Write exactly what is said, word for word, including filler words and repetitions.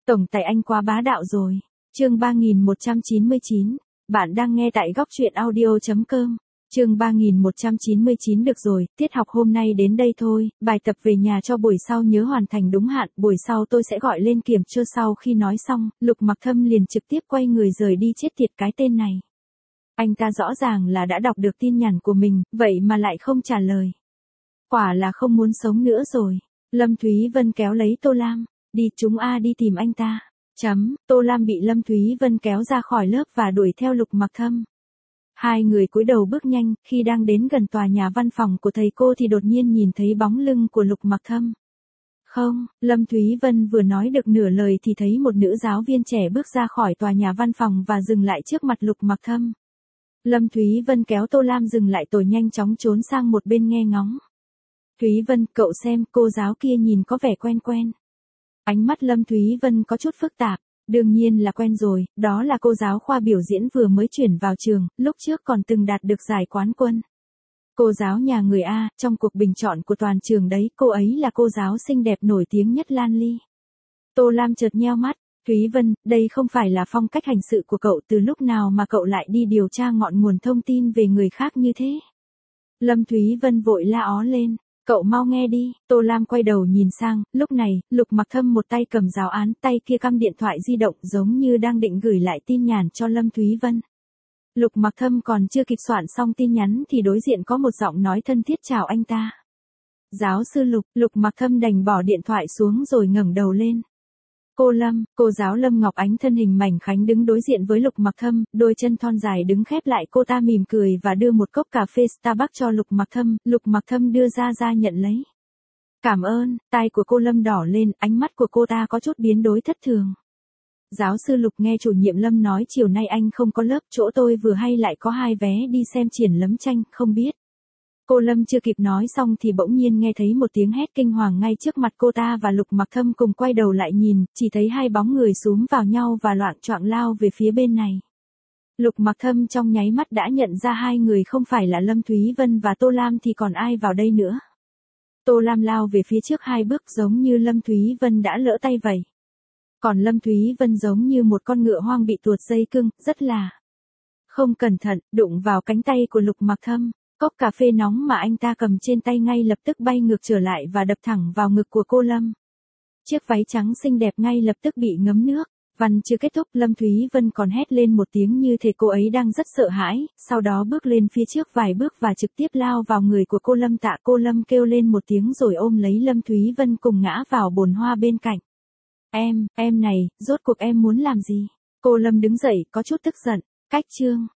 Tổng tài anh quá bá đạo rồi. Chương ba nghìn một trăm chín mươi chín. Bạn đang nghe tại góc truyện audio chấm com. Chương ba nghìn một trăm chín mươi chín. Được rồi, tiết học hôm nay đến đây thôi, bài tập về nhà cho buổi sau nhớ hoàn thành đúng hạn, buổi sau tôi sẽ gọi lên kiểm tra. Sau khi nói xong, Lục Mặc Thâm liền trực tiếp quay người rời đi. Chết tiệt cái tên này. Anh ta rõ ràng là đã đọc được tin nhắn của mình, vậy mà lại không trả lời. Quả là không muốn sống nữa rồi. Lâm Thúy Vân kéo lấy Tô Lam. Đi chúng a đi tìm anh ta. Chấm, Tô Lam bị Lâm Thúy Vân kéo ra khỏi lớp và đuổi theo Lục Mặc Thâm. Hai người cúi đầu bước nhanh, khi đang đến gần tòa nhà văn phòng của thầy cô thì đột nhiên nhìn thấy bóng lưng của Lục Mặc Thâm. Không, Lâm Thúy Vân vừa nói được nửa lời thì thấy một nữ giáo viên trẻ bước ra khỏi tòa nhà văn phòng và dừng lại trước mặt Lục Mặc Thâm. Lâm Thúy Vân kéo Tô Lam dừng lại rồi nhanh chóng trốn sang một bên nghe ngóng. Thúy Vân, cậu xem, cô giáo kia nhìn có vẻ quen quen. Ánh mắt Lâm Thúy Vân có chút phức tạp. Đương nhiên là quen rồi, đó là cô giáo khoa biểu diễn vừa mới chuyển vào trường, lúc trước còn từng đạt được giải quán quân. Cô giáo nhà người A, trong cuộc bình chọn của toàn trường đấy, cô ấy là cô giáo xinh đẹp nổi tiếng nhất Lan Ly. Tô Lam chợt nheo mắt. Thúy Vân, đây không phải là phong cách hành sự của cậu, từ lúc nào mà cậu lại đi điều tra ngọn nguồn thông tin về người khác như thế? Lâm Thúy Vân vội la ó lên. Cậu mau nghe đi. Tô Lam quay đầu nhìn sang, lúc này, Lục Mặc Thâm một tay cầm giáo án, tay kia cắm điện thoại di động giống như đang định gửi lại tin nhắn cho Lâm Thúy Vân. Lục Mặc Thâm còn chưa kịp soạn xong tin nhắn thì đối diện có một giọng nói thân thiết chào anh ta. Giáo sư Lục, Lục Mặc Thâm đành bỏ điện thoại xuống rồi ngẩng đầu lên. Cô Lâm, cô giáo Lâm Ngọc Ánh thân hình mảnh khảnh đứng đối diện với Lục Mặc Thâm, đôi chân thon dài đứng khép lại, cô ta mỉm cười và đưa một cốc cà phê Starbucks cho Lục Mặc Thâm, Lục Mặc Thâm đưa ra ra nhận lấy. Cảm ơn, tai của cô Lâm đỏ lên, ánh mắt của cô ta có chút biến đổi thất thường. Giáo sư Lục, nghe chủ nhiệm Lâm nói chiều nay anh không có lớp, chỗ tôi vừa hay lại có hai vé đi xem triển lãm tranh, không biết. Cô Lâm chưa kịp nói xong thì bỗng nhiên nghe thấy một tiếng hét kinh hoàng ngay trước mặt cô ta và Lục Mặc Thâm cùng quay đầu lại nhìn, chỉ thấy hai bóng người xúm vào nhau và loạng choạng lao về phía bên này. Lục Mặc Thâm trong nháy mắt đã nhận ra hai người không phải là Lâm Thúy Vân và Tô Lam thì còn ai vào đây nữa. Tô Lam lao về phía trước hai bước giống như Lâm Thúy Vân đã lỡ tay vậy. Còn Lâm Thúy Vân giống như một con ngựa hoang bị tuột dây cưng, rất là không cẩn thận, đụng vào cánh tay của Lục Mặc Thâm. Cốc cà phê nóng mà anh ta cầm trên tay ngay lập tức bay ngược trở lại và đập thẳng vào ngực của cô Lâm. Chiếc váy trắng xinh đẹp ngay lập tức bị ngấm nước. Văn chưa kết thúc, Lâm Thúy Vân còn hét lên một tiếng như thể cô ấy đang rất sợ hãi, sau đó bước lên phía trước vài bước và trực tiếp lao vào người của cô Lâm. Tạ. Cô Lâm kêu lên một tiếng rồi ôm lấy Lâm Thúy Vân cùng ngã vào bồn hoa bên cạnh. Em, em này, rốt cuộc em muốn làm gì? Cô Lâm đứng dậy có chút tức giận. Cách chương.